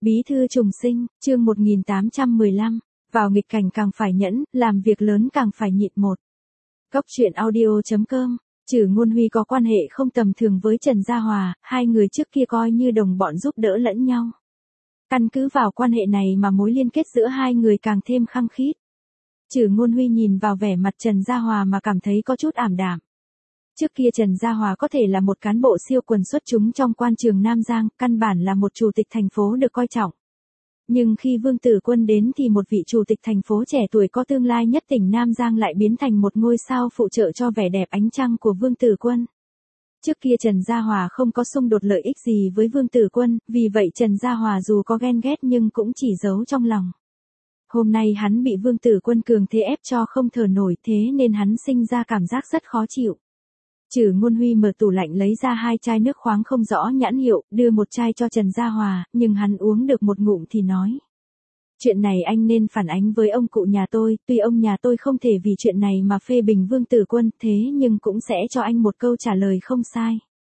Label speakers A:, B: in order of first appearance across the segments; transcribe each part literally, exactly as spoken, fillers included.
A: Bí thư trùng sinh, chương một nghìn tám trăm mười lăm, vào nghịch cảnh càng phải nhẫn, làm việc lớn càng phải nhịn một. Cốc truyện audio chấm com, Trử Ngôn Huy có quan hệ không tầm thường với Trần Gia Hòa, hai người trước kia coi như đồng bọn giúp đỡ lẫn nhau. Căn cứ vào quan hệ này mà mối liên kết giữa hai người càng thêm khăng khít. Trử Ngôn Huy nhìn vào vẻ mặt Trần Gia Hòa mà cảm thấy có chút ảm đạm. Trước kia Trần Gia Hòa có thể là một cán bộ siêu quần xuất chúng trong quan trường Nam Giang, căn bản là một chủ tịch thành phố được coi trọng. Nhưng khi Vương Tử Quân đến thì một vị chủ tịch thành phố trẻ tuổi có tương lai nhất tỉnh Nam Giang lại biến thành một ngôi sao phụ trợ cho vẻ đẹp ánh trăng của Vương Tử Quân. Trước kia Trần Gia Hòa không có xung đột lợi ích gì với Vương Tử Quân, vì vậy Trần Gia Hòa dù có ghen ghét nhưng cũng chỉ giấu trong lòng. Hôm nay hắn bị Vương Tử Quân cường thế ép cho không thở nổi, thế nên hắn sinh ra cảm giác rất khó chịu. Trử Ngôn Huy mở tủ lạnh lấy ra hai chai nước khoáng không rõ nhãn hiệu, đưa một chai cho Trần Gia Hòa, nhưng hắn uống được một ngụm thì nói. Chuyện này anh nên phản ánh với ông cụ nhà tôi, tuy ông nhà tôi không thể vì chuyện này mà phê bình Vương Tử Quân, thế nhưng cũng sẽ cho anh một câu trả lời không sai.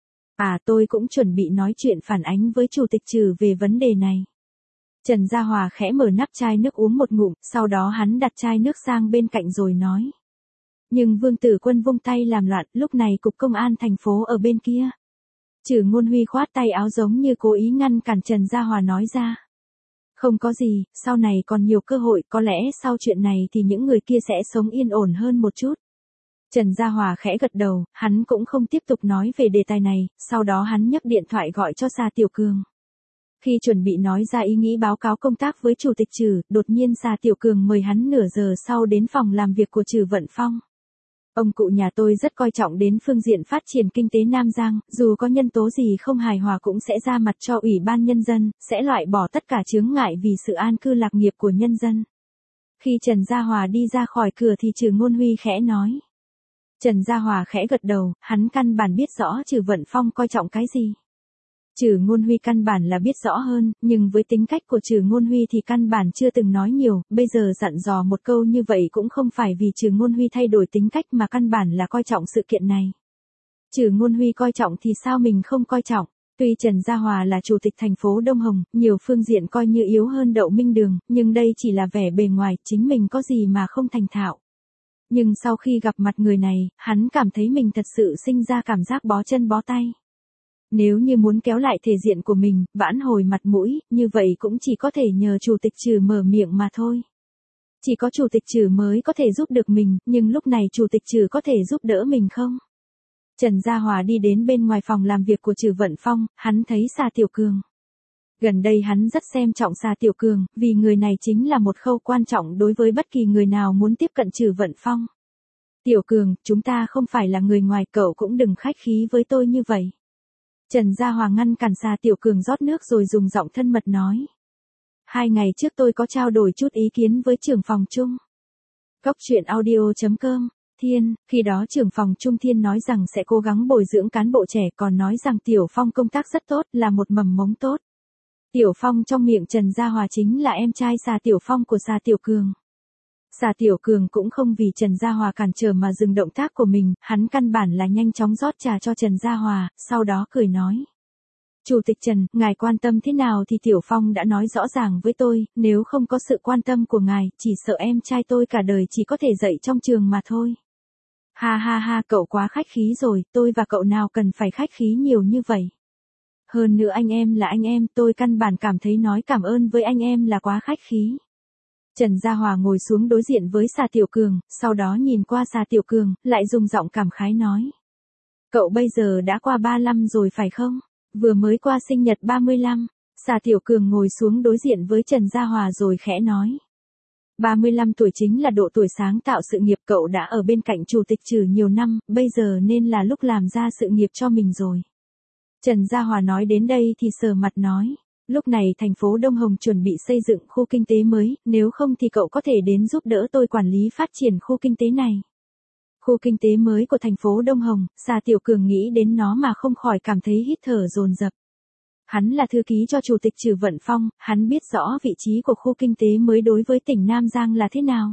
A: À, tôi cũng chuẩn bị nói chuyện phản ánh với Chủ tịch Trử về vấn đề này. Trần Gia Hòa khẽ mở nắp chai nước uống một ngụm, sau đó hắn đặt chai nước sang bên cạnh rồi nói. Nhưng Vương Tử Quân vung tay làm loạn, lúc này cục công an thành phố ở bên kia. Trử Ngôn Huy khoát tay áo giống như cố ý ngăn cản Trần Gia Hòa nói ra. Không có gì, sau này còn nhiều cơ hội, có lẽ sau chuyện này thì những người kia sẽ sống yên ổn hơn một chút. Trần Gia Hòa khẽ gật đầu, hắn cũng không tiếp tục nói về đề tài này, sau đó hắn nhấc điện thoại gọi cho Sa Tiểu Cường. Khi chuẩn bị nói ra ý nghĩ báo cáo công tác với Chủ tịch Trử, đột nhiên Sa Tiểu Cường mời hắn nửa giờ sau đến phòng làm việc của Trử Vận Phong. Ông cụ nhà tôi rất coi trọng đến phương diện phát triển kinh tế Nam Giang, dù có nhân tố gì không hài hòa cũng sẽ ra mặt cho Ủy ban Nhân dân, sẽ loại bỏ tất cả chướng ngại vì sự an cư lạc nghiệp của nhân dân. Khi Trần Gia Hòa đi ra khỏi cửa thì Trử Ngôn Huy khẽ nói. Trần Gia Hòa khẽ gật đầu, hắn căn bản biết rõ Trử Vận Phong coi trọng cái gì. Trử Ngôn Huy căn bản là biết rõ hơn, nhưng với tính cách của Trử Ngôn Huy thì căn bản chưa từng nói nhiều, bây giờ dặn dò một câu như vậy cũng không phải vì Trử Ngôn Huy thay đổi tính cách mà căn bản là coi trọng sự kiện này. Trử Ngôn Huy coi trọng thì sao mình không coi trọng, tuy Trần Gia Hòa là chủ tịch thành phố Đông Hồng, nhiều phương diện coi như yếu hơn Đậu Minh Đường, nhưng đây chỉ là vẻ bề ngoài, chính mình có gì mà không thành thạo. Nhưng sau khi gặp mặt người này, hắn cảm thấy mình thật sự sinh ra cảm giác bó chân bó tay. Nếu như muốn kéo lại thể diện của mình, vãn hồi mặt mũi, như vậy cũng chỉ có thể nhờ Chủ tịch Trử mở miệng mà thôi. Chỉ có Chủ tịch Trử mới có thể giúp được mình, nhưng lúc này Chủ tịch Trử có thể giúp đỡ mình không? Trần Gia Hòa đi đến bên ngoài phòng làm việc của Trử Vận Phong, hắn thấy Sa Tiểu Cường. Gần đây hắn rất xem trọng Sa Tiểu Cường, vì người này chính là một khâu quan trọng đối với bất kỳ người nào muốn tiếp cận Trử Vận Phong. Tiểu Cường, chúng ta không phải là người ngoài, cậu cũng đừng khách khí với tôi như vậy. Trần Gia Hòa ngăn cản Sa Tiểu Cường rót nước rồi dùng giọng thân mật nói. Hai ngày trước tôi có trao đổi chút ý kiến với trưởng phòng Trung. Cốc truyện audio chấm com, Thiên, khi đó trưởng phòng Trung Thiên nói rằng sẽ cố gắng bồi dưỡng cán bộ trẻ, còn nói rằng Tiểu Phong công tác rất tốt, là một mầm mống tốt. Tiểu Phong trong miệng Trần Gia Hòa chính là em trai Sa Tiểu Phong của Sa Tiểu Cường. Sa Tiểu Cường cũng không vì Trần Gia Hòa cản trở mà dừng động tác của mình, hắn căn bản là nhanh chóng rót trà cho Trần Gia Hòa, sau đó cười nói. Chủ tịch Trần, ngài quan tâm thế nào thì Tiểu Phong đã nói rõ ràng với tôi, nếu không có sự quan tâm của ngài, chỉ sợ em trai tôi cả đời chỉ có thể dạy trong trường mà thôi. Ha ha ha, cậu quá khách khí rồi, tôi và cậu nào cần phải khách khí nhiều như vậy. Hơn nữa anh em là anh em, tôi căn bản cảm thấy nói cảm ơn với anh em là quá khách khí. Trần Gia Hòa ngồi xuống đối diện với Sa Tiểu Cường, sau đó nhìn qua Sa Tiểu Cường, lại dùng giọng cảm khái nói. Cậu bây giờ đã qua ba mươi lăm rồi phải không? Vừa mới qua sinh nhật ba mươi lăm. Sa Tiểu Cường ngồi xuống đối diện với Trần Gia Hòa rồi khẽ nói. ba mươi lăm tuổi chính là độ tuổi sáng tạo sự nghiệp, cậu đã ở bên cạnh Chủ tịch Trử nhiều năm, bây giờ nên là lúc làm ra sự nghiệp cho mình rồi. Trần Gia Hòa nói đến đây thì sờ mặt nói. Lúc này thành phố Đông Hồng chuẩn bị xây dựng khu kinh tế mới, nếu không thì cậu có thể đến giúp đỡ tôi quản lý phát triển khu kinh tế này. Khu kinh tế mới của thành phố Đông Hồng, Sa Tiểu Cường nghĩ đến nó mà không khỏi cảm thấy hít thở dồn dập. Hắn là thư ký cho Chủ tịch Trử Vận Phong, hắn biết rõ vị trí của khu kinh tế mới đối với tỉnh Nam Giang là thế nào.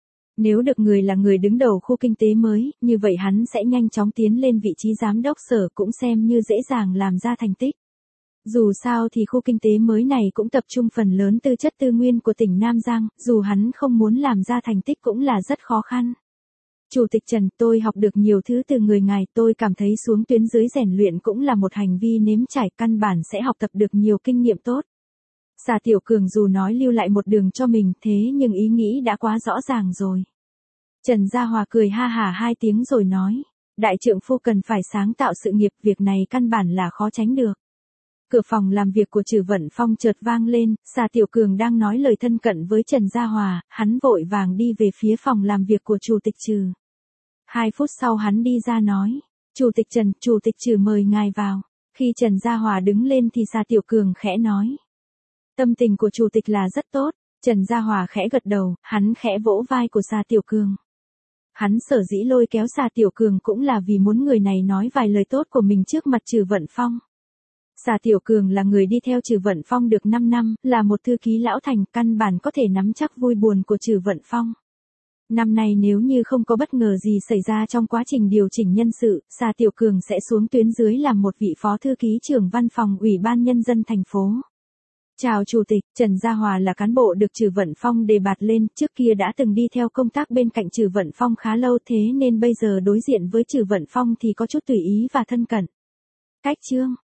A: Nếu được người là người đứng đầu khu kinh tế mới, như vậy hắn sẽ nhanh chóng tiến lên vị trí giám đốc sở, cũng xem như dễ dàng làm ra thành tích. Dù sao thì khu kinh tế mới này cũng tập trung phần lớn tư chất tư nguyên của tỉnh Nam Giang, dù hắn không muốn làm ra thành tích cũng là rất khó khăn. Chủ tịch Trần, tôi học được nhiều thứ từ người ngài, tôi cảm thấy xuống tuyến dưới rèn luyện cũng là một hành vi nếm trải, căn bản sẽ học tập được nhiều kinh nghiệm tốt. Xà Tiểu Cường dù nói lưu lại một đường cho mình, thế nhưng ý nghĩ đã quá rõ ràng rồi. Trần Gia Hòa cười ha hả hai tiếng rồi nói, đại trượng phu cần phải sáng tạo sự nghiệp, việc này căn bản là khó tránh được. Cửa phòng làm việc của Trử Vận Phong chợt vang lên, Xà Tiểu Cường đang nói lời thân cận với Trần Gia Hòa, hắn vội vàng đi về phía phòng làm việc của Chủ tịch Trừ. Hai phút sau hắn đi ra nói, Chủ tịch Trần, Chủ tịch Trừ mời ngài vào. Khi Trần Gia Hòa đứng lên thì Xà Tiểu Cường khẽ nói, tâm tình của Chủ tịch là rất tốt. Trần Gia Hòa khẽ gật đầu, hắn khẽ vỗ vai của Xà Tiểu Cường. Hắn sở dĩ lôi kéo Xà Tiểu Cường cũng là vì muốn người này nói vài lời tốt của mình trước mặt Trử Vận Phong. Xà Tiểu Cường là người đi theo Trử Vận Phong được năm năm, là một thư ký lão thành, căn bản có thể nắm chắc vui buồn của Trử Vận Phong. Năm nay nếu như không có bất ngờ gì xảy ra trong quá trình điều chỉnh nhân sự, Xà Tiểu Cường sẽ xuống tuyến dưới làm một vị phó thư ký trưởng văn phòng Ủy ban Nhân dân thành phố. Chào Chủ tịch, Trần Gia Hòa là cán bộ được Trử Vận Phong đề bạt lên, trước kia đã từng đi theo công tác bên cạnh Trử Vận Phong khá lâu, thế nên bây giờ đối diện với Trử Vận Phong thì có chút tùy ý và thân cận. Cách chương